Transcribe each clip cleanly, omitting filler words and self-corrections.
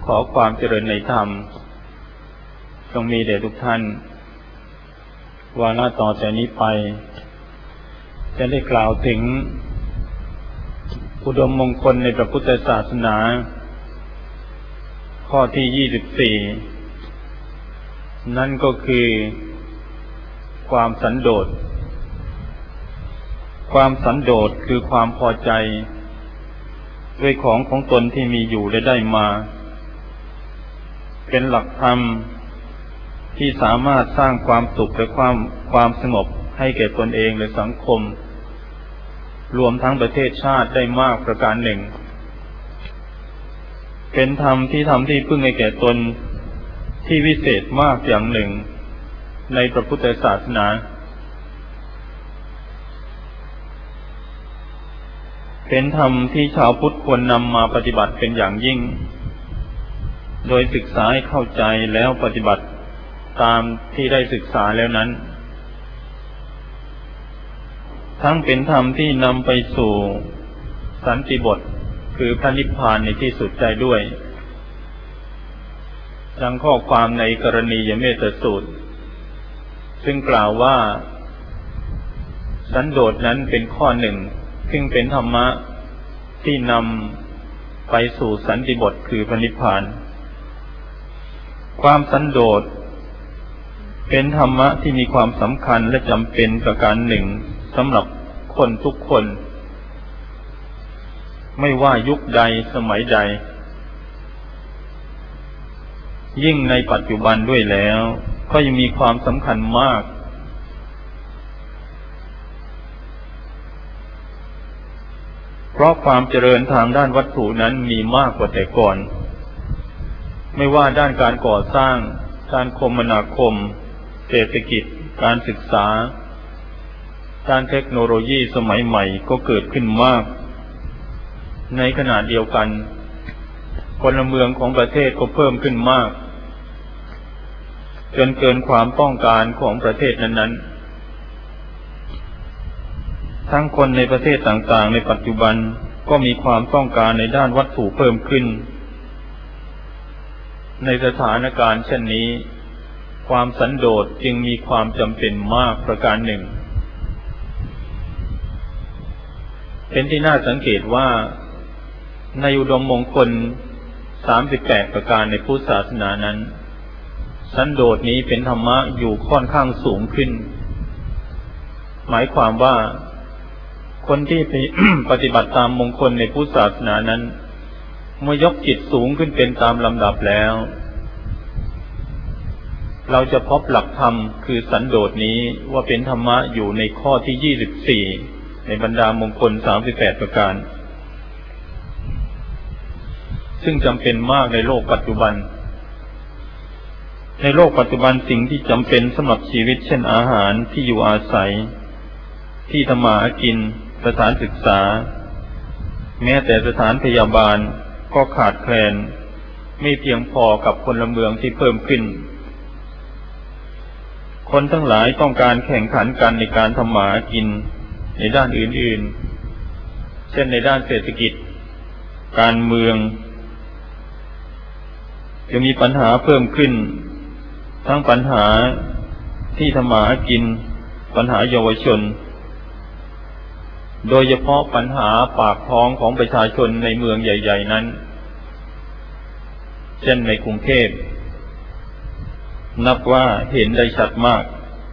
ขอความเจริญในธรรมจงมีแด่ทุกท่านวาระต่อจากนี้ไปจะได้กล่าวถึงอุดมมงคลในพระพุทธศาสนาข้อที่24นั่นก็คือความสันโดษความสันโดษคือความพอใจด้วยของตนที่มีอยู่และได้มาเป็นหลักธรรมที่สามารถสร้างความสุขและความสงบให้แก่ตนเองและสังคมรวมทั้งประเทศชาติได้มากประการหนึ่งเป็นธรรมที่พึ่งให้แก่ตนที่วิเศษมากอย่างหนึ่งในพระพุทธศาสนาเป็นธรรมที่ชาวพุทธควรนำมาปฏิบัติเป็นอย่างยิ่งโดยศึกษาให้เข้าใจแล้วปฏิบัติตามที่ได้ศึกษาแล้วนั้นทั้งเป็นธรรมที่นำไปสู่สันติบทคือพระนิพพานในที่สุดใจด้วยดังข้อความในกรณียเมตสูตรซึ่งกล่าวว่าสันโดษนั้นเป็นข้อหนึ่งซึ่งเป็นธรรมะที่นำไปสู่สันติบทคือพระนิพพานความสันโดษเป็นธรรมะที่มีความสำคัญและจำเป็นประการหนึ่งสำหรับคนทุกคนไม่ว่ายุคใดสมัยใดยิ่งในปัจจุบันด้วยแล้วก็ยังมีความสำคัญมากเพราะความเจริญทางด้านวัตถุนั้นมีมากกว่าแต่ก่อนไม่ว่าด้านการก่อสร้างการคมนาคมเศรษฐกิจการศึกษาด้านเทคโนโลยีสมัยใหม่ก็เกิดขึ้นมากในขณะเดียวกันพลเมืองของประเทศก็เพิ่มขึ้นมากจนเกินความต้องการของประเทศนั้นๆทั้งคนในประเทศต่างๆในปัจจุบันก็มีความต้องการในด้านวัตถุเพิ่มขึ้นในสถานการณ์เช่นนี้ความสันโดษจึงมีความจำเป็นมากประการหนึ่งเป็นที่น่าสังเกตว่าในอุดมมงคล38ประการในพุทธศาสนานั้นสันโดษนี้เป็นธรรมะอยู่ค่อนข้างสูงขึ้นหมายความว่าคนที่ ปฏิบัติตามมงคลในพุทธศาสนานั้นเมื่อยกจิตสูงขึ้นเป็นตามลำดับแล้วเราจะพบหลักธรรมคือสันโดษนี้ว่าเป็นธรรมะอยู่ในข้อที่24ในบรรดามงคล38ประการซึ่งจำเป็นมากในโลกปัจจุบันในโลกปัจจุบันสิ่งที่จำเป็นสำหรับชีวิตเช่นอาหารที่อยู่อาศัยที่ทำมาหากินสถานศึกษาแม้แต่สถานพยาบาลก็ขาดแคลนไม่เพียงพอกับพลเมืองที่เพิ่มขึ้นคนทั้งหลายต้องการแข่งขันกันในการทำมาหากินในด้านอื่นๆเช่นในด้านเศรษฐกิจการเมืองจะมีปัญหาเพิ่มขึ้นทั้งปัญหาที่ทำมาหากินปัญหาเยาวชนโดยเฉพาะปัญหาปากท้องของประชาชนในเมืองใหญ่ๆนั้นเช่นในกรุงเทพนับว่าเห็นได้ชัดมาก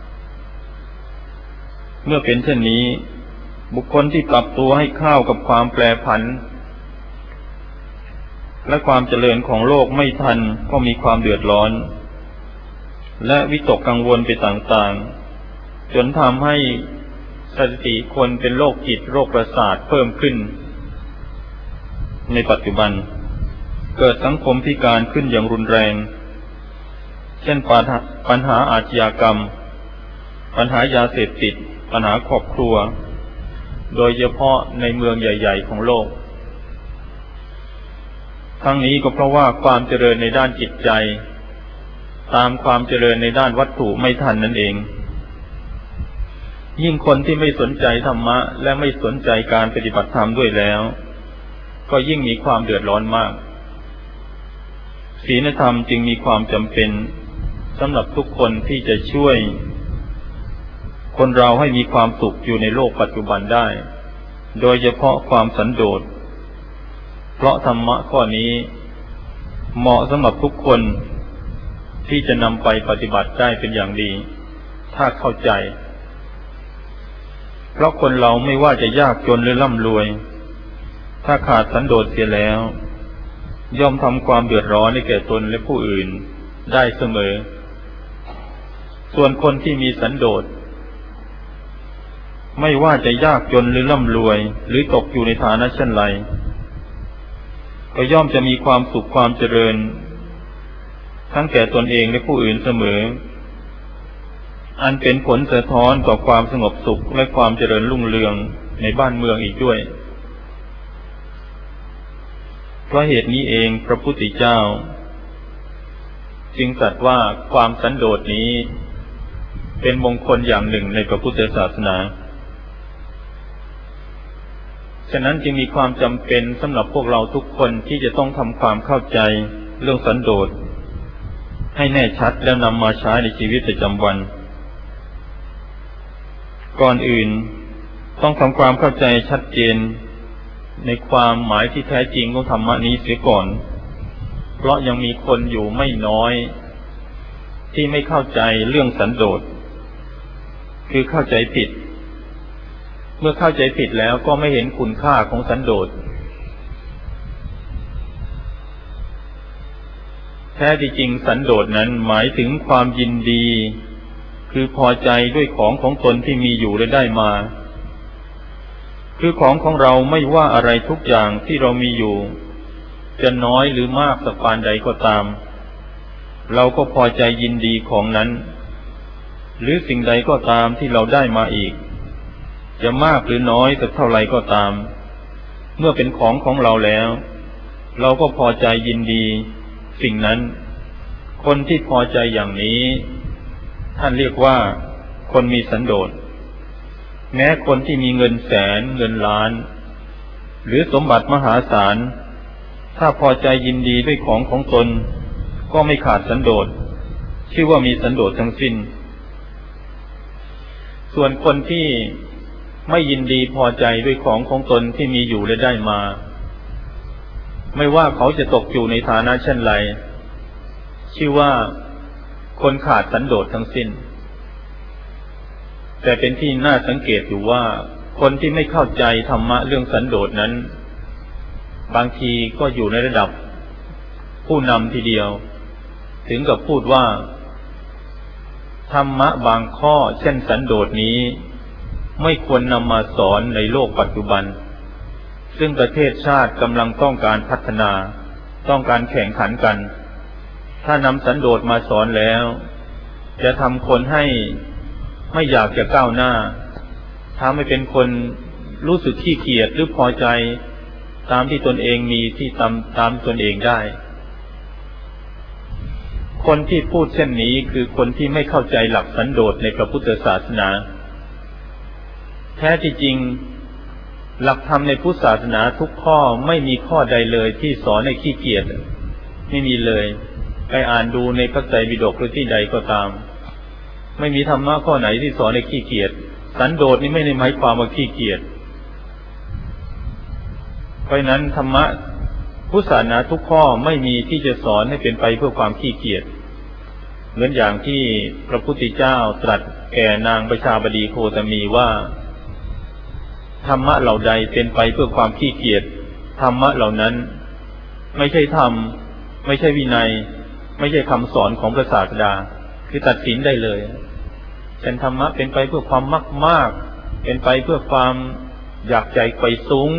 เมื่อเป็นเช่นนี้บุคคลที่ปรับตัวให้เข้ากับความแปรผันและความเจริญของโลกไม่ทันก็มีความเดือดร้อนและวิตกกังวลไปต่างๆจนทำให้สถิติคนเป็นโรคจิตโรคประสาทเพิ่มขึ้นในปัจจุบันเกิดสังคมพิการขึ้นอย่างรุนแรงเช่นปัญหาอาชญากรรมปัญหายาเสพติดปัญหาครอบครัวโดยเฉพาะในเมืองใหญ่ๆของโลกทั้งนี้ก็เพราะว่าความเจริญในด้านจิตใจตามความเจริญในด้านวัตถุไม่ทันนั่นเองยิ่งคนที่ไม่สนใจธรรมะและไม่สนใจการปฏิบัติธรรมด้วยแล้วก็ยิ่งมีความเดือดร้อนมากศีลธรรมจึงมีความจำเป็นสำหรับทุกคนที่จะช่วยคนเราให้มีความสุขอยู่ในโลกปัจจุบันได้โดยเฉพาะความสันโดษเพราะธรรมะข้อนี้เหมาะสำหรับทุกคนที่จะนำไปปฏิบัติได้เป็นอย่างดีถ้าเข้าใจเพราะคนเราไม่ว่าจะยากจนหรือร่ำรวยถ้าขาดสันโดษเสียแล้วย่อมทำความเดือดร้อนให้แก่ตนและผู้อื่นได้เสมอส่วนคนที่มีสันโดษไม่ว่าจะยากจนหรือร่ำรวยหรือตกอยู่ในฐานะเช่นไรก็ย่อมจะมีความสุขความเจริญทั้งแก่ตนเองและผู้อื่นเสมออันเป็นผลสะท้อนต่อความสงบสุขและความเจริญรุ่งเรืองในบ้านเมืองอีกด้วยเพราะเหตุนี้เองพระพุทธเจ้าจึงตรัสว่าความสันโดษนี้เป็นมงคลอย่างหนึ่งในพระพุทธศาสนาฉะนั้นจึงมีความจำเป็นสำหรับพวกเราทุกคนที่จะต้องทำความเข้าใจเรื่องสันโดษให้แน่ชัดแล้วนำมาใช้ในชีวิตประจำวันก่อนอื่นต้องทำความเข้าใจชัดเจนในความหมายที่แท้จริงของธรรมะนี้เสียก่อนเพราะยังมีคนอยู่ไม่น้อยที่ไม่เข้าใจเรื่องสันโดษคือเข้าใจผิดเมื่อเข้าใจผิดแล้วก็ไม่เห็นคุณค่าของสันโดษแท้ที่จริงสันโดษนั้นหมายถึงความยินดีคือพอใจด้วยของตนที่มีอยู่และได้มาคือของเราไม่ว่าอะไรทุกอย่างที่เรามีอยู่จะน้อยหรือมากสักปานใดก็ตามเราก็พอใจยินดีของนั้นหรือสิ่งใดก็ตามที่เราได้มาอีกจะมากหรือน้อยสักเท่าไรก็ตามเมื่อเป็นของเราแล้วเราก็พอใจยินดีสิ่งนั้นคนที่พอใจอย่างนี้ท่านเรียกว่าคนมีสันโดษแม้คนที่มีเงินแสนเงินล้านหรือสมบัติมหาศาลถ้าพอใจยินดีด้วยของตนก็ไม่ขาดสันโดษชื่อว่ามีสันโดษทั้งสิ้นส่วนคนที่ไม่ยินดีพอใจด้วยของตนที่มีอยู่และได้มาไม่ว่าเขาจะตกอยู่ในฐานะเช่นไรชื่อว่าคนขาดสันโดษทั้งสิ้นแต่เป็นที่น่าสังเกตอยู่ว่าคนที่ไม่เข้าใจธรรมะเรื่องสันโดษนั้นบางทีก็อยู่ในระดับผู้นำทีเดียวถึงกับพูดว่าธรรมะบางข้อเช่นสันโดษนี้ไม่ควรนำมาสอนในโลกปัจจุบันซึ่งประเทศชาติกำลังต้องการพัฒนาต้องการแข่งขันกันถ้านำสันโดษมาสอนแล้วจะทำคนให้ไม่อยากจะก้าวหน้าทำให้เป็นคนรู้สึกขี้เกียจหรือพอใจตามที่ตนเองมีที่ตามตนเองได้คนที่พูดเช่นนี้คือคนที่ไม่เข้าใจหลักสันโดษในพระพุทธศาสนาแท้ที่จริงหลักธรรมในพุทธศาสนาทุกข้อไม่มีข้อใดเลยที่สอนให้ขี้เกียจไม่มีเลยไปอ่านดูในพระไตรปิฎกหรือที่ใดก็ตามไม่มีธรรมะข้อไหนที่สอนให้ขี้เกียจสันโดษนี่ไม่ได้หมายความว่าขี้เกียจเพราะนั้นธรรมะพุทธศาสนาทุกข้อไม่มีที่จะสอนให้เป็นไปเพื่อความขี้เกียจเหมือนอย่างที่พระพุทธเจ้าตรัสแก่นางประชาบดีโคตมีว่าธรรมะเหล่าใดเป็นไปเพื่อความขี้เกียจธรรมะเหล่านั้นไม่ใช่ธรรมไม่ใช่วินัยไม่ใช่คำสอนของพระศาสดาคือตัดสินได้เลยเป็นธรรมะเป็นไปเพื่อความมากเป็นไปเพื่อความอยากใจไปสูง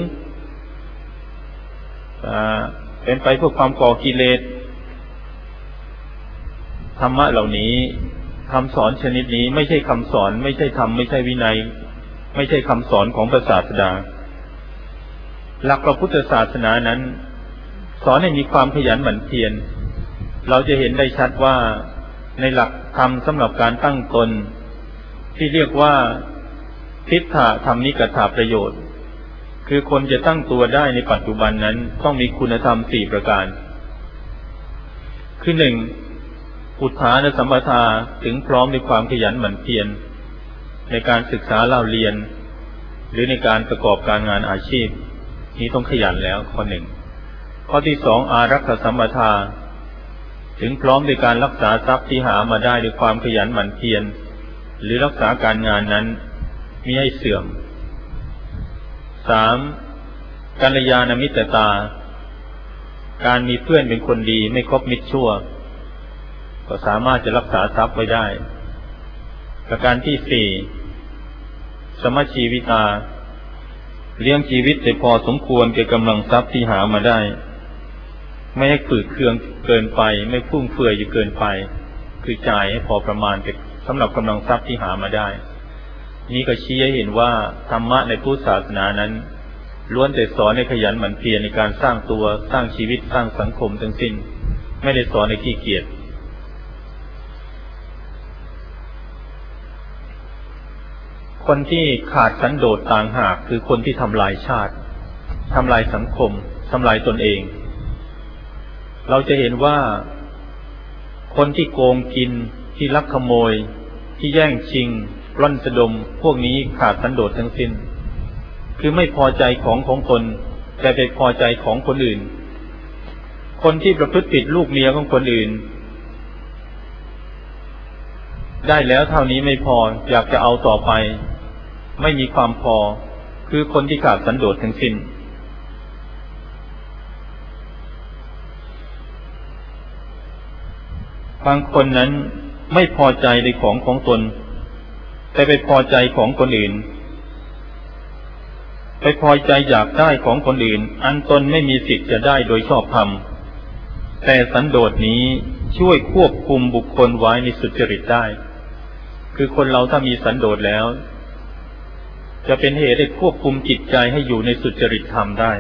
เป็นไปเพื่อความก่อกิเลสธรรมะเหล่านี้คำสอนชนิดนี้ไม่ใช่คำสอนไม่ใช่ธรรมไม่ใช่วินัยไม่ใช่คำสอนของพระศาสดาหลักพระพุทธศาสนานั้นสอนให้มีความขยันหมั่นเพียรเราจะเห็นได้ชัดว่าในหลักธรรมสำหรับการตั้งตนที่เรียกว่าทิฏฐธรรมิกถาประโยชน์คือคนจะตั้งตัวได้ในปัจจุบันนั้นต้องมีคุณธรรม4ประการคือหนึ่งอุทานสัมปทาถึงพร้อมในความขยันหมั่นเพียรในการศึกษาเล่าเรียนหรือในการประกอบการงานอาชีพนี้ต้องขยันแล้วข้อหนึ่งข้อที่สองอารักขสัมปทาถึงพร้อมในการรักษาทรัพย์ที่หามาได้ด้วยความขยันหมั่นเพียรหรือรักษาการงานนั้นมิให้เสื่อมสามกัลยาณมิตรตาการมีเพื่อนเป็นคนดีไม่คบมิตรชั่วก็สามารถจะรักษาทรัพย์ไว้ได้ประการที่สี่สมชีวิตาเลี้ยงชีวิตแต่พอสมควรแก่กำลังทรัพย์ที่หามาได้ไม่ให้ฝืดเคืองเกินไปไม่ฟุ่มเฟือยอยู่เกินไปคือจ่ายให้พอประมาณสำหรับกำลังทรัพย์ที่หามาได้นี้ก็ชี้ให้เห็นว่าธรรมะในพุทธศาสนานั้นล้วนแต่สอนให้ขยันหมั่นเพียรในการสร้างตัวสร้างชีวิตสร้างสังคมทั้งสิ้นไม่ได้สอนให้ขี้เกียจคนที่ขาดสันโดษต่างหากคือคนที่ทำลายชาติทำลายสังคมทำลายตนเองเราจะเห็นว่าคนที่โกงกินที่ลักขโมยที่แย่งชิงปล้นสะดมพวกนี้ขาดสันโดษทั้งสิ้นคือไม่พอใจของตนแต่ไปพอใจของคนอื่นคนที่ประพฤติผิดลูกเมียของคนอื่นได้แล้วเท่านี้ไม่พออยากจะเอาต่อไปไม่มีความพอคือคนที่ขาดสันโดษทั้งสิ้นบางคนนั้นไม่พอใจในของตนแต่ไปพอใจของคนอื่นไปพอใจอยากได้ของคนอื่นอันตนไม่มีสิทธิ์จะได้โดยชอบธรรมแต่สันโดษนี้ช่วยควบคุมบุคคลไว้ในสุจริตได้คือคนเราถ้ามีสันโดษแล้วจะเป็นเหตุให้ควบคุมจิตใจให้อยู่ในสุจริตธรรมได้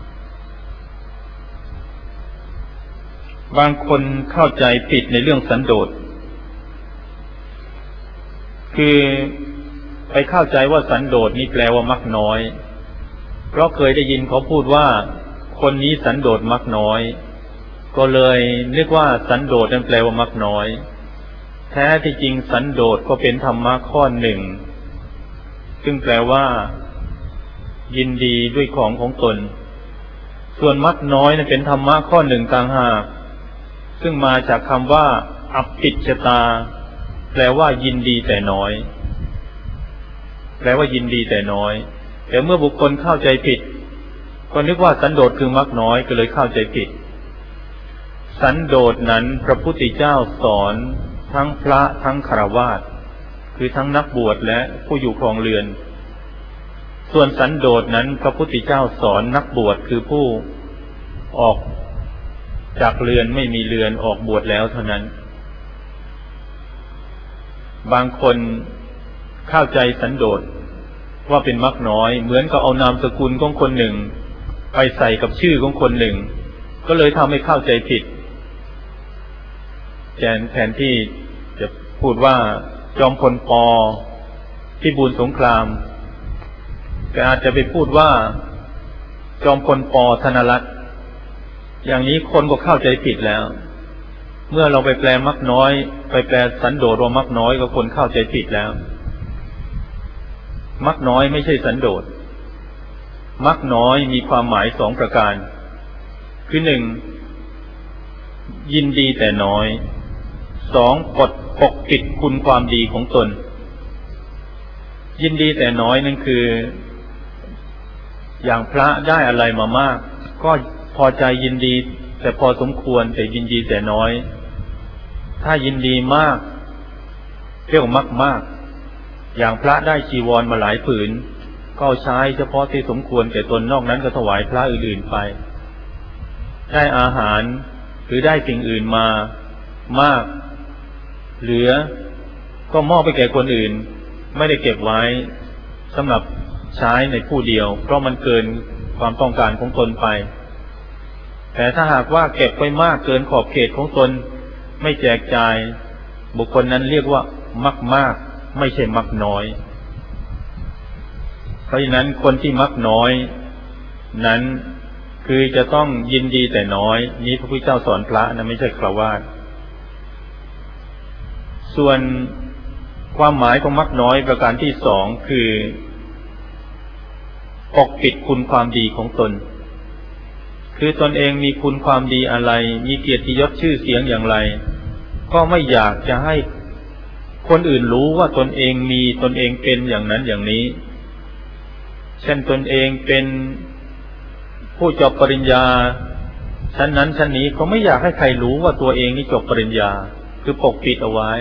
บางคนเข้าใจผิดในเรื่องสันโดษคือไปเข้าใจว่าสันโดษนี้แปลว่ามักน้อยเพราะเคยได้ยินเขาพูดว่าคนนี้สันโดษมักน้อยก็เลยนึกว่าสันโดษนั้นแปลว่ามักน้อยแท้ที่จริงสันโดษก็เป็นธรรมะข้อหนึ่งซึ่งแปลว่ายินดีด้วยของตนส่วนมักน้อยนั้นเป็นธรรมะข้อหนึ่งต่างหากซึ่งมาจากคำว่าอัปปิชตาแปลว่ายินดีแต่น้อยแปลว่ายินดีแต่น้อยแต่เมื่อบุคคลเข้าใจผิดก็นึกว่าสันโดษคือมักน้อยก็เลยเข้าใจผิดสันโดษนั้นพระพุทธเจ้าสอนทั้งพระทั้งฆราวาสคือทั้งนักบวชและผู้อยู่ครองเรือนส่วนสันโดษนั้นพระพุทธเจ้าสอนนักบวชคือผู้ออกจากเรือนไม่มีเรือนออกบวชแล้วเท่านั้นบางคนเข้าใจสันโดษว่าเป็นมักน้อยเหมือนกับเอานามสกุลของคนหนึ่งไปใส่กับชื่อของคนหนึ่งก็เลยทำให้เข้าใจผิดแทนที่จะพูดว่าจอมพลป.พิบูลสงครามก็อาจจะไปพูดว่าจอมพลป.ธนรัตน์อย่างนี้คนก็เข้าใจผิดแล้วเมื่อเราไปแปลมักน้อยไปแปลสันโดษว่ามักน้อยก็คนเข้าใจผิดแล้วมักน้อยไม่ใช่สันโดษมักน้อยมีความหมายสองประการคือหนึ่งยินดีแต่น้อยสองปกปิดคุณความดีของตนยินดีแต่น้อยนั่นคืออย่างพระได้อะไรมามากก็พอใจยินดีแต่พอสมควรแต่ยินดีแต่น้อยถ้ายินดีมากเรียกว่ามากอย่างพระได้จีวรมาหลายผืนก็ใช้เฉพาะที่สมควรแก่ตนนอกนั้นก็ถวายพระอื่นๆไปได้อาหารหรือได้สิ่งอื่นมามากเหลือก็มอบไปแก่คนอื่นไม่ได้เก็บไว้สำหรับใช้ในผู้เดียวเพราะมันเกินความต้องการของตนไปแต่ถ้าหากว่าเก็บไปมากเกินขอบเขตของตนไม่แจกจ่ายบุคคลนั้นเรียกว่ามักไม่ใช่มักน้อยเพราะฉะนั้นคนที่มักน้อยนั้นคือจะต้องยินดีแต่น้อยนี้พระพุทธเจ้าสอนพระนะไม่ใช่ฆราวาสส่วนความหมายของมรรคน้อยประการที่สองคือปกปิดคุณความดีของตนคือตนเองมีคุณความดีอะไรมีเกียรติยศชื่อเสียงอย่างไรก็ไม่อยากจะให้คนอื่นรู้ว่าตนเองมีตนเองเป็นอย่างนั้นอย่างนี้เช่นตนเองเป็นผู้จบปริญญาชั้นนั้นชั้นนี้เขาไม่อยากให้ใครรู้ว่าตัวเองนี่จบปริญญาคือปกปิดเอาไว้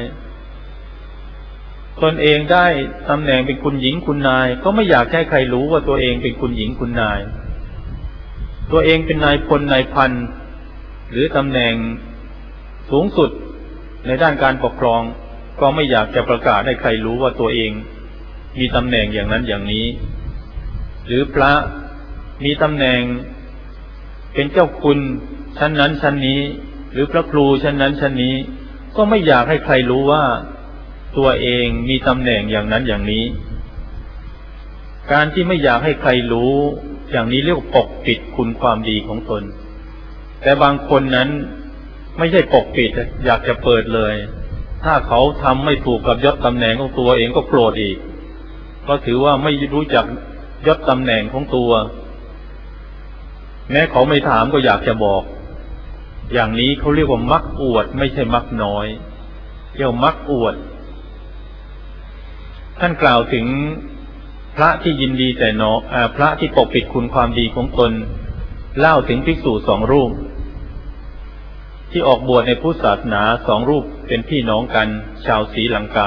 ตนเองได้ตำแหน่งเป็นคุณหญิงคุณนายก็ไม่อยากให้ใครรู้ว่าตัวเองเป็นคุณหญิงคุณนายตัวเองเป็นนายพลนายพันหรือตำแหน่งสูงสุดในด้านการปกครองก็ไม่อยากจะประกาศให้ใครรู้ว่าตัวเองมีตำแหน่งอย่างนั้นอย่างนี้หรือพระมีตำแหน่งเป็นเจ้าคุณชั้นนั้นชั้นนี้หรือพระครูชั้นนั้นชั้นนี้ก็ไม่อยากให้ใครรู้ว่าตัวเองมีตำแหน่งอย่างนั้นอย่างนี้การที่ไม่อยากให้ใครรู้อย่างนี้เรียกว่าปกปิดคุณความดีของตนแต่บางคนนั้นไม่ใช่ปกปิดอยากจะเปิดเลยถ้าเขาทำไม่ถูกกับยศตำแหน่งของตัวเองก็โกรธอีกก็ถือว่าไม่รู้จักยศตำแหน่งของตัวแม้เขาไม่ถามก็อยากจะบอกอย่างนี้เขาเรียกว่ามักอวดไม่ใช่มักน้อยเรียกว่ามักอวดท่านกล่าวถึงพระที่ยินดีแต่น้อยพระที่ปกปิดคุณความดีของตนเล่าถึงภิกษุสองรูปที่ออกบวชในพุทธศาสนาสองรูปเป็นพี่น้องกันชาวศรีลังกา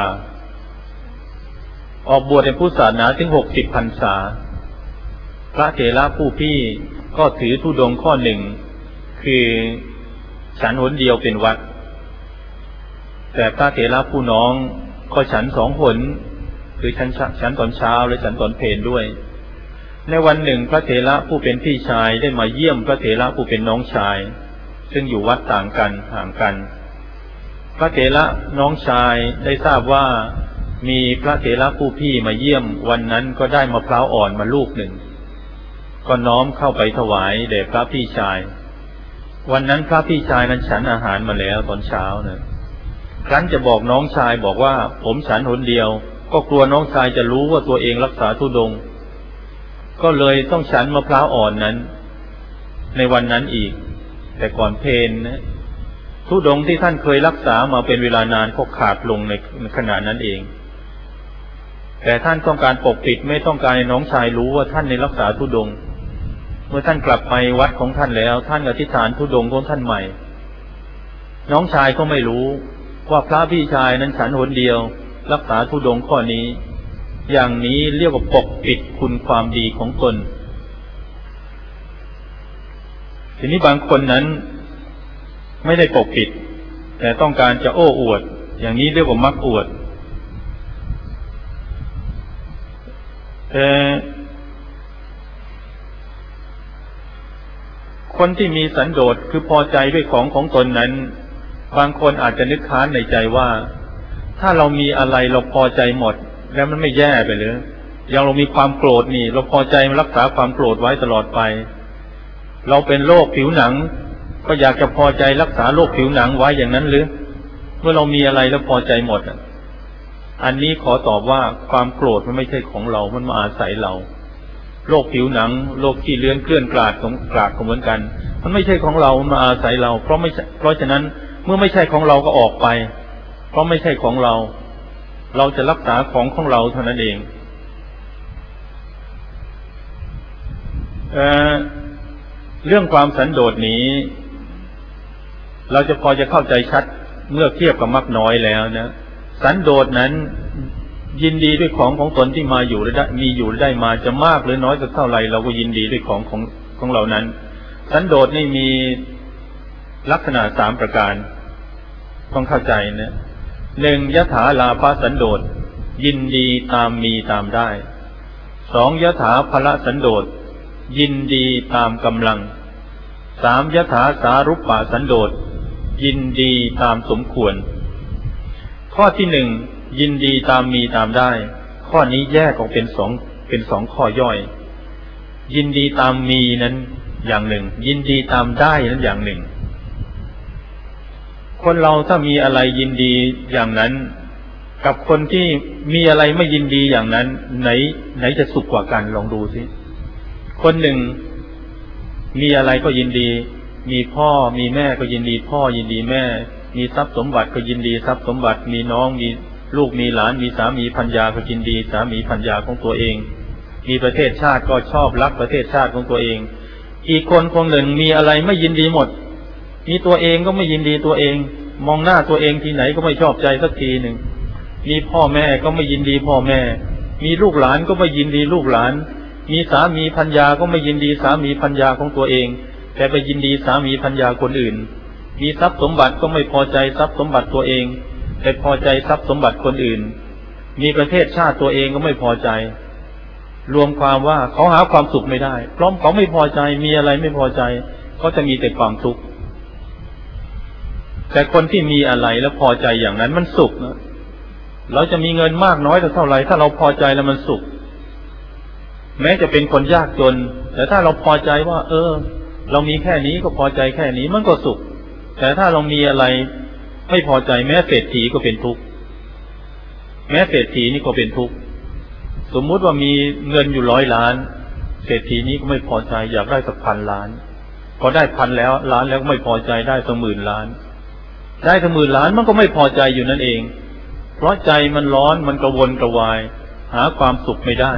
ออกบวชในพุทธศาสนาถึง60 พรรษาพระเถระผู้พี่ก็ถือธุดงค์ข้อหนึ่งคือฉันหนเดียวเป็นวัดแต่พระเถระผู้น้องก็ฉัน2 หนคือฉันตอนเช้าและฉันตอนเพลด้วยในวันหนึ่งพระเถระผู้เป็นพี่ชายได้มาเยี่ยมพระเถระผู้เป็นน้องชายซึ่งอยู่วัดต่างกันห่างกันพระเถระน้องชายได้ทราบว่ามีพระเถระผู้พี่มาเยี่ยมวันนั้นก็ได้มะพร้าวอ่อนมาลูกหนึ่งก็น้อมเข้าไปถวายแด่พระพี่ชายวันนั้นพระพี่ชายนั้นฉันอาหารมาแล้วตอนเช้านะครั้นจะบอกน้องชายบอกว่าผมฉันหนเดียวก็กลัวน้องชายจะรู้ว่าตัวเองรักษาธุดงค์ก็เลยต้องฉันมะพร้าวอ่อนนั้นในวันนั้นอีกแต่ก่อนเพลนะธุดงค์ที่ท่านเคยรักษามาเป็นเวลานานก็ขาดลงในขณะนั้นเองแต่ท่านต้องการปกปิดไม่ต้องการให้น้องชายรู้ว่าท่านในรักษาธุดงค์เมื่อท่านกลับไปวัดของท่านแล้วท่านอธิษฐานธุดงค์ของท่านใหม่น้องชายก็ไม่รู้ว่าพระพี่ชายนั้นฉันหนเดียวรักษาธุดงค์ข้อนี้อย่างนี้เรียกว่าปกปิดคุณความดีของตนทีนี้บางคนนั้นไม่ได้ปกปิดแต่ต้องการจะโอ้อวดอย่างนี้เรียกว่ามักอวดคนที่มีสันโดษคือพอใจด้วยของตนนั้นบางคนอาจจะนึกค้านในใจว่าถ้าเรามีอะไรเราพอใจหมดแล้วมันไม่แย่ไปหรืออย่างเรามีความโกรธนี่เราพอใจรักษาความโกรธไว้ตลอดไปเราเป็นโรคผิวหนังก็อยากจะพอใจรักษาโรคผิวหนังไว้อย่างนั้นหรือเมื่อเรามีอะไรแล้วพอใจหมดอันนี้ขอตอบว่าความโกรธมันไม่ใช่ของเรามันมาอาศัยเราโรคผิวหนังโรคขี้เลื้อนเคลื่อนกลาดของกลากก็เหมือนกันมันไม่ใช่ของเรามันมาอาศัยเราเพราะฉะนั้นเมื่อไม่ใช่ของเราก็ออกไปเพราะไม่ใช่ของเราเราจะรักษาของเราเท่านั้นเองเรื่องความสันโดษนี้เราจะพอจะเข้าใจชัดเมื่อเทียบกับมักน้อยแล้วนะสันโดษนั้นยินดีด้วยของตนที่มาอยู่และได้มีอยู่และได้มาจะมากหรือน้อยสักเท่าไหร่เราก็ยินดีด้วยของเรานั้นสันโดษนี่มีลักษณะ3 ประการต้องเข้าใจนะ1ยถาลาภสันโดษยินดีตามมีตามได้2ยถาภละสันโดษยินดีตามกำลัง3ยถาสารุปปะสันโดษยินดีตามสมควรข้อที่1ยินดีตามมีตามได้ข้อนี้แยกออกเป็นสองข้อย่อยยินดีตามมีนั้นอย่างหนึ่งยินดีตามได้นั้นอย่างหนึ่งคนเราถ้ามีอะไรยินดีอย่างนั้นกับคนที่มีอะไรไม่ยินดีอย่างนั้นไหนจะสุขกว่ากันลองดูสิคนหนึ่งมีอะไรก็ยินดีมีพ่อมีแม่ก็ยินดีพ่อยินดีแม่มีทรัพย์สมบัติก็ยินดีทรัพย์สมบัติมีน้องมีลูกมีหลานมีสามีภรรยาก็ยินดีสามีภรรยาของตัวเองมีประเทศชาติก็ชอบรักประเทศชาติของตัวเองอีกคนหนึ่งมีอะไรไม่ยินดีหมดมีตัวเองก็ไม่ยินดีตัวเองมองหน้าตัวเองที่ไหนก็ไม่ชอบใจสักทีหนึ่งมีพ่อแม่ก็ไม่ยินดีพ่อแม่มีลูกหลานก็ไม่ยินดีลูกหลานมีสามีภรรยาก็ไม่ยินดีสามีภรรยาของตัวเองแต่ไปยินดีสามีภรรยาคนอื่นมีทรัพย์สมบัติก็ไม่พอใจทรัพย์สมบัติตัวเองแต่พอใจทรัพย์สมบัติคนอื่นมีประเทศชาติตัวเองก็ไม่พอใจรวมความว่าเขาหาความสุขไม่ได้เพราะเขาไม่พอใจมีอะไรไม่พอใจเขาจะมีแต่ความทุกข์แต่คนที่มีอะไรแล้วพอใจอย่างนั้นมันสุขนะเราจะมีเงินมากน้อยเท่าไหร่ถ้าเราพอใจแล้วมันสุขแม้จะเป็นคนยากจนแต่ถ้าเราพอใจว่าเรามีแค่นี้ก็พอใจแค่นี้มันก็สุขแต่ถ้าเรามีอะไรไม่พอใจแม้เศรษฐีก็เป็นทุกข์แม้เศรษฐีนี่ก็เป็นทุกข์สมมุติว่ามีเงินอยู่100 ล้านเศรษฐีนี้ก็ไม่พอใจอยากได้สัก1,000 ล้านพอได้1,000 ล้านแล้วก็ไม่พอใจได้สัก10,000 ล้านได้สัก10,000 ล้านมันก็ไม่พอใจอยู่นั่นเองเพราะใจมันร้อนมันกระวนกระวายหาความสุขไม่ได้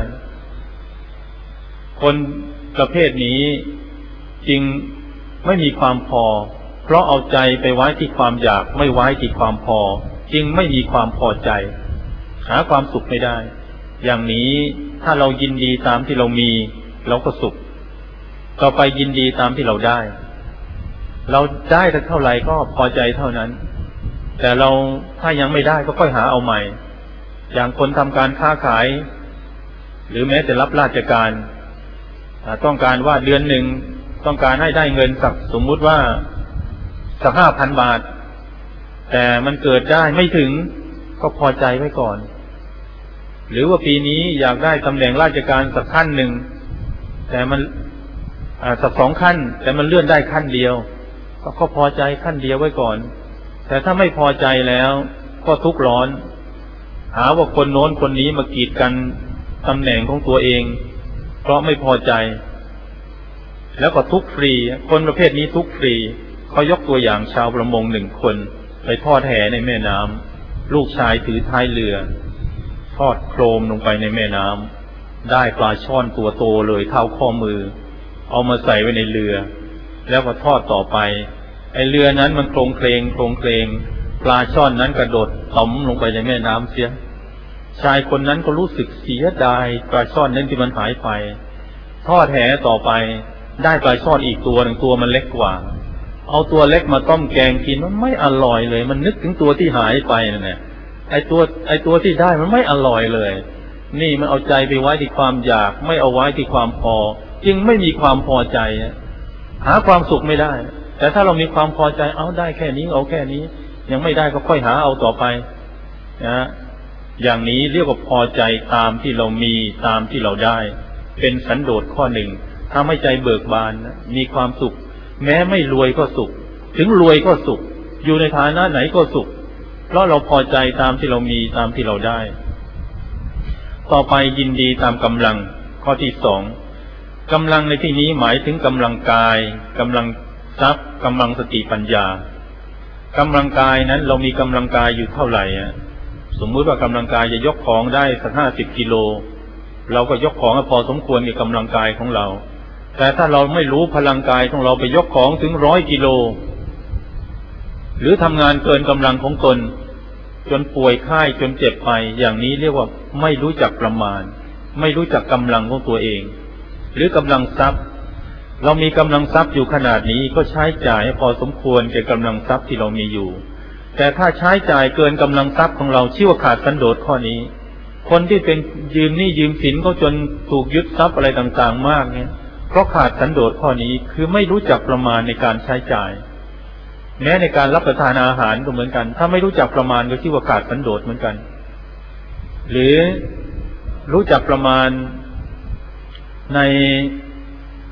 คนประเภทนี้จึงไม่มีความพอเพราะเอาใจไปไว้ที่ความอยากไม่ไว้ที่ความพอจึงไม่มีความพอใจหาความสุขไม่ได้อย่างนี้ถ้าเรายินดีตามที่เรามีเราก็สุขต่อไปยินดีตามที่เราได้เราได้เท่าไหร่ก็พอใจเท่านั้นแต่เราถ้ายังไม่ได้ก็ค่อยหาเอาใหม่อย่างคนทำการค้าขายหรือแม้แต่รับราชการต้องการว่าเดือนหนึ่งต้องการให้ได้เงินสักสมมุติว่าสัก5,000 บาทแต่มันเกิดได้ไม่ถึงก็พอใจไว้ก่อนหรือว่าปีนี้อยากได้ตำแหน่งราชการสักขั้นหนึ่งแต่มันสัก2 ขั้นแต่มันเลื่อนได้ขั้นเดียวก็พอใจขั้นเดียวไว้ก่อนแต่ถ้าไม่พอใจแล้วก็ทุกข์ร้อนหาว่าคนโน้นคนนี้มากีดกันตำแหน่งของตัวเองเพราะไม่พอใจแล้วก็ทุกข์ฟรีคนประเภทนี้ทุกข์ฟรีเขายกตัวอย่างชาวประมง1 คนไปทอดแหในแม่น้ำลูกชายถือท้ายเรือทอดโครมลงไปในแม่น้ำได้ปลาช่อนตัวโตเลยเท่าข้อมือเอามาใส่ไว้ในเรือแล้วก็ทอดต่อไปไอเรือนั้นมันโครงเคลงปลาช่อนนั้นกระโดดต่ำลงไปในแม่น้ำเสียชายคนนั้นก็รู้สึกเสียดายปลาช่อนนั้นที่มันหายไปทอดแหต่อไปได้ปลาช่อนอีกตัวหนึ่งตัวมันเล็กกว่าเอาตัวเล็กมาต้มแกงกินมันไม่อร่อยเลยมันนึกถึงตัวที่หายไปนั่นแหละไอตัวที่ได้มันไม่อร่อยเลยนี่มันเอาใจไปไว้ที่ความอยากไม่เอาไว้ที่ความพอจึงไม่มีความพอใจหาความสุขไม่ได้แต่ถ้าเรามีความพอใจเอาได้แค่นี้เอาแค่นี้ยังไม่ได้ก็ค่อยหาเอาต่อไปนะอย่างนี้เรียกว่าพอใจตามที่เรามีตามที่เราได้เป็นสันโดษข้อหนึ่งทำให้ใจเบิกบานนะมีความสุขแม้ไม่รวยก็สุขถึงรวยก็สุขอยู่ในฐานะไหนก็สุขเพราะเราพอใจตามที่เรามีตามที่เราได้ต่อไปยินดีตามกำลังข้อที่2กำลังในที่นี้หมายถึงกำลังกายกำลังทรัพย์กำลังสติปัญญากำลังกายนั้นเรามีกำลังกายอยู่เท่าไหร่สมมุติว่ากำลังกายจะยกของได้สัก50 กิโลเราก็ยกของพอสมควรกับกำลังกายของเราแต่ถ้าเราไม่รู้พลังกายของเราไปยกของถึง100 กิโลหรือทำงานเกินกำลังของตนจนป่วยไข้จนเจ็บไปอย่างนี้เรียกว่าไม่รู้จักประมาณไม่รู้จักกำลังของตัวเองหรือกำลังทรัพย์เรามีกำลังทรัพย์อยู่ขนาดนี้ก็ใช้จ่ายให้พอสมควรแก่กำลังทรัพย์ที่เรามีอยู่แต่ถ้าใช้จ่ายเกินกำลังทรัพย์ของเราชื่อว่าขาดสันโดษข้อนี้คนที่เป็นยืมหนี้ยืมสินเขาจนถูกยึดทรัพย์อะไรต่างๆมากเนี่ยเพราะขาดสันโดษข้อนี้คือไม่รู้จักประมาณในการใช้จ่ายแม้ในการรับประทานอาหารก็เหมือนกันถ้าไม่รู้จักประมาณก็ชื่อว่าขาดสันโดษเหมือนกันหรือรู้จักประมาณใน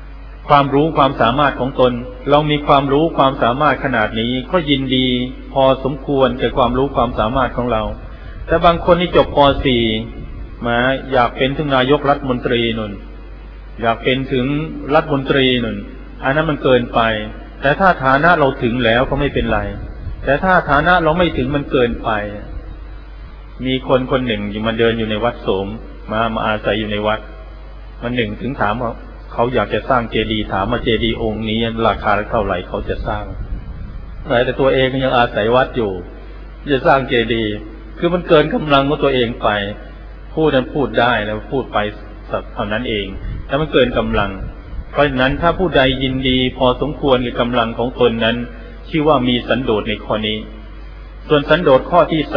ความรู้ความสามารถของตนเรามีความรู้ความสามารถขนาดนี้ก็ยินดีพอสมควรแก่ความรู้ความสามารถของเราแต่บางคนที่จบป .4 มาอยากเป็นถึงนายกรัฐมนตรีนุ่นอยากเป็นถึงรัฐมนตรีนุ่นอันนั้นมันเกินไปแต่ถ้าฐานะเราถึงแล้วก็ไม่เป็นไรแต่ถ้าฐานะเราไม่ถึงมันเกินไปมีคนคนหนึ่งอยู่มาเดินอยู่ในวัดโสมมาอาศัยอยู่ในวัดมันหนึ่งถึงถามว่าเขาอยากจะสร้างเจดีย์ถามมาเจดีย์องค์นี้ราคาเท่าไหร่เขาจะสร้างแต่ตัวเองยังอาศัยวัดอยู่จะสร้างเจดีย์คือมันเกินกำลังของตัวเองไปพูดนั้นพูดได้แล้วพูดไปเท่านั้นเองแต่มันเกินกำลังเพราะฉะนั้นถ้าผู้ใดยินดีพอสมควรกับกำลังของตนนั้นชื่อว่ามีสันโดษในข้อนี้ส่วนสันโดษข้อที่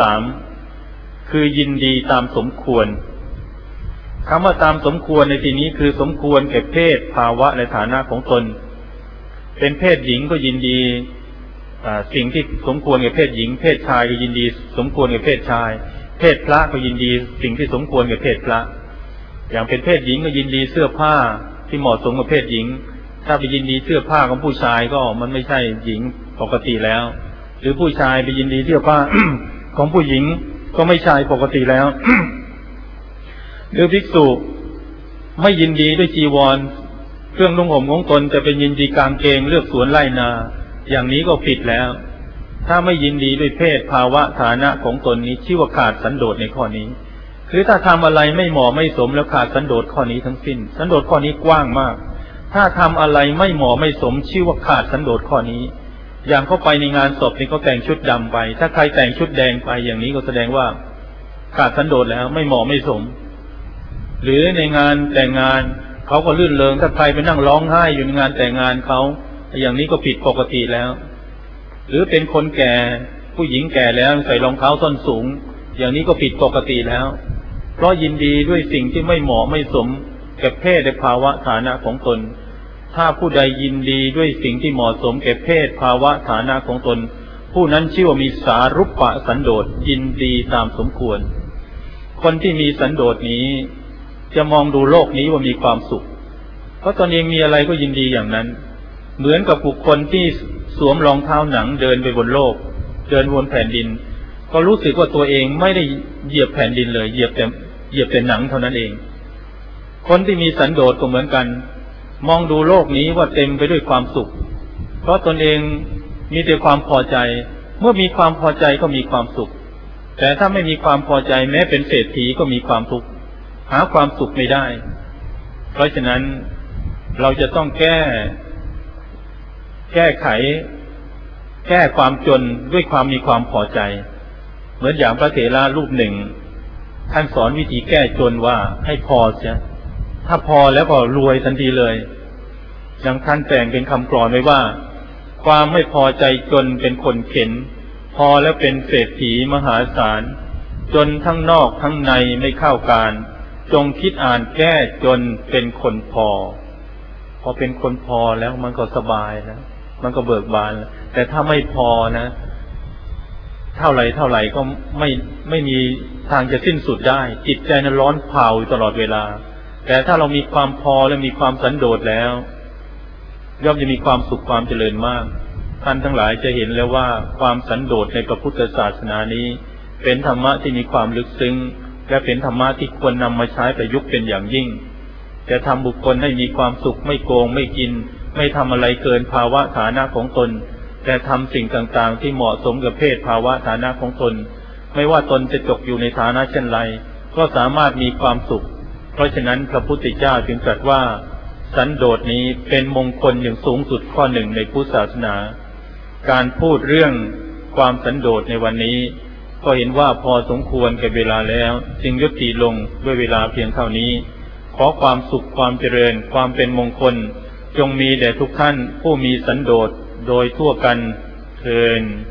3คือยินดีตามสมควรคำว่าตามสมควรในที่นี้คือสมควรแก่เพศภาวะในฐานะของตนเป็นเพศหญิงก็ยินดีสิ่งที่สมควรแก่เพศหญิงเพศชายก็ยินดีสมควรแก่เพศชายเพศพระก็ยินดีสิ่งที่สมควรแก่เพศพระอย่างเป็นเพศหญิงก็ยินดีเสื้อผ้าที่เหมาะสมกับเพศหญิงถ้าไปยินดีเสื้อผ้าของผู้ชายก็มันไม่ใช่หญิงปกติแล้วหรือผู้ชายไปยินดีเสื้อผ้า ของผู้หญิงก็ไม่ใช่ปกติแล้ว หรือภิกษุไม่ยินดีด้วยจีวรเครื่องนุ่งห่มของตนจะเป็นยินดีกางเกงเลือกสวนไร่นาอย่างนี้ก็ผิดแล้วถ้าไม่ยินดีด้วยเพศภาวะฐานะของตนนี้ชื่อว่าขาดสันโดษในข้อนี้คือถ้าทำอะไรไม่เหมาะไม่สมแล้วขาดสันโดษข้อนี้ทั้งสิ้นสันโดษข้อนี้กว้างมากถ้าทำอะไรไม่เหมาะไม่สมชื่อว่าขาดสันโดษข้อนี้อย่างเข้าไปในงานศพนี่เขาแต่งชุดดำไปถ้าใครแต่งชุดแดงไปอย่างนี้ก็แสดงว่าขาดสันโดษแล้วไม่เหมาะไม่สมหรือในงานแต่งงานเขาก็ลื่นเริงถ้าใครไปนั่งร้องไห้อยู่ในงานแต่งงานเขาอย่างนี้ก็ผิดปกติแล้วหรือเป็นคนแก่ผู้หญิงแก่แล้วใส่รองเท้าส้นสูงอย่างนี้ก็ผิดปกติแล้วเพราะยินดีด้วยสิ่งที่ไม่เหมาะไม่สมแก่เพศและภาวะฐานะของตนถ้าผู้ใดยินดีด้วยสิ่งที่เหมาะสมแก่เพศภาวะฐานะของตนผู้นั้นชื่อว่ามีสารุปปะสันโดษยินดีตามสมควรคนที่มีสันโดษนี้จะมองดูโลกนี้ว่ามีความสุขเพราะตนเองมีอะไรก็ยินดีอย่างนั้นเหมือนกับบุคคลที่สวมรองเท้าหนังเดินไปบนโลกเดินบนแผ่นดินก็รู้สึกว่าตัวเองไม่ได้เหยียบแผ่นดินเลยเหยียบแต่หนังเท่านั้นเองคนที่มีสันโดษก็เหมือนกันมองดูโลกนี้ว่าเต็มไปด้วยความสุขเพราะตนเองมีแต่ความพอใจเมื่อมีความพอใจก็มีความสุขแต่ถ้าไม่มีความพอใจแม้เป็นเศรษฐีก็มีความทุกข์หาความสุขไม่ได้เพราะฉะนั้นเราจะต้องแก้ไขแก้ความจนด้วยความมีความพอใจเหมือนอย่างพระเถระรูปหนึ่งท่านสอนวิธีแก้จนว่าให้พอเสียถ้าพอแล้วก็รวยทันทีเลยอย่างท่านแต่งเป็นคำกลอนไว้ว่าความไม่พอใจจนเป็นคนเข็นพอแล้วเป็นเศรษฐีมหาศาลจนทั้งนอกทั้งในไม่เข้าการจงคิดอ่านแก้จนเป็นคนพอเป็นคนพอแล้วมันก็สบายนะมันก็เบิกบานแต่ถ้าไม่พอนะเท่าไหร่ก็ไม่มีทางจะสิ้นสุดได้จิตใจนั้นร้อนเผาตลอดเวลาแต่ถ้าเรามีความพอและมีความสันโดษแล้วย่อมจะมีความสุขความเจริญมากท่านทั้งหลายจะเห็นแล้วว่าความสันโดษในพระพุทธศาสนานี้เป็นธรรมะที่มีความลึกซึ้งและเป็นธรรมะที่ควรนำมาใช้ประยุกต์เป็นอย่างยิ่งจะทำบุคคลให้มีความสุขไม่โกงไม่กินไม่ทำอะไรเกินภาวะฐานะของตนแต่ทำสิ่งต่างๆที่เหมาะสมกับเพศภาวะฐานะของตนไม่ว่าตนจะตกอยู่ในฐานะเช่นไรก็สามารถมีความสุขเพราะฉะนั้นพระพุทธเจ้าจึงตรัสว่าสันโดษนี้เป็นมงคลอย่างสูงสุดข้อหนึ่งในพุทธศาสนาการพูดเรื่องความสันโดษในวันนี้ก็เห็นว่าพอสมควรแก่เวลาแล้วจึงยุติลงด้วยเวลาเพียงเท่านี้ขอความสุขความเจริญความเป็นมงคลจงมีแด่ทุกท่านผู้มีสันโดษโดยทั่วกันเทอญ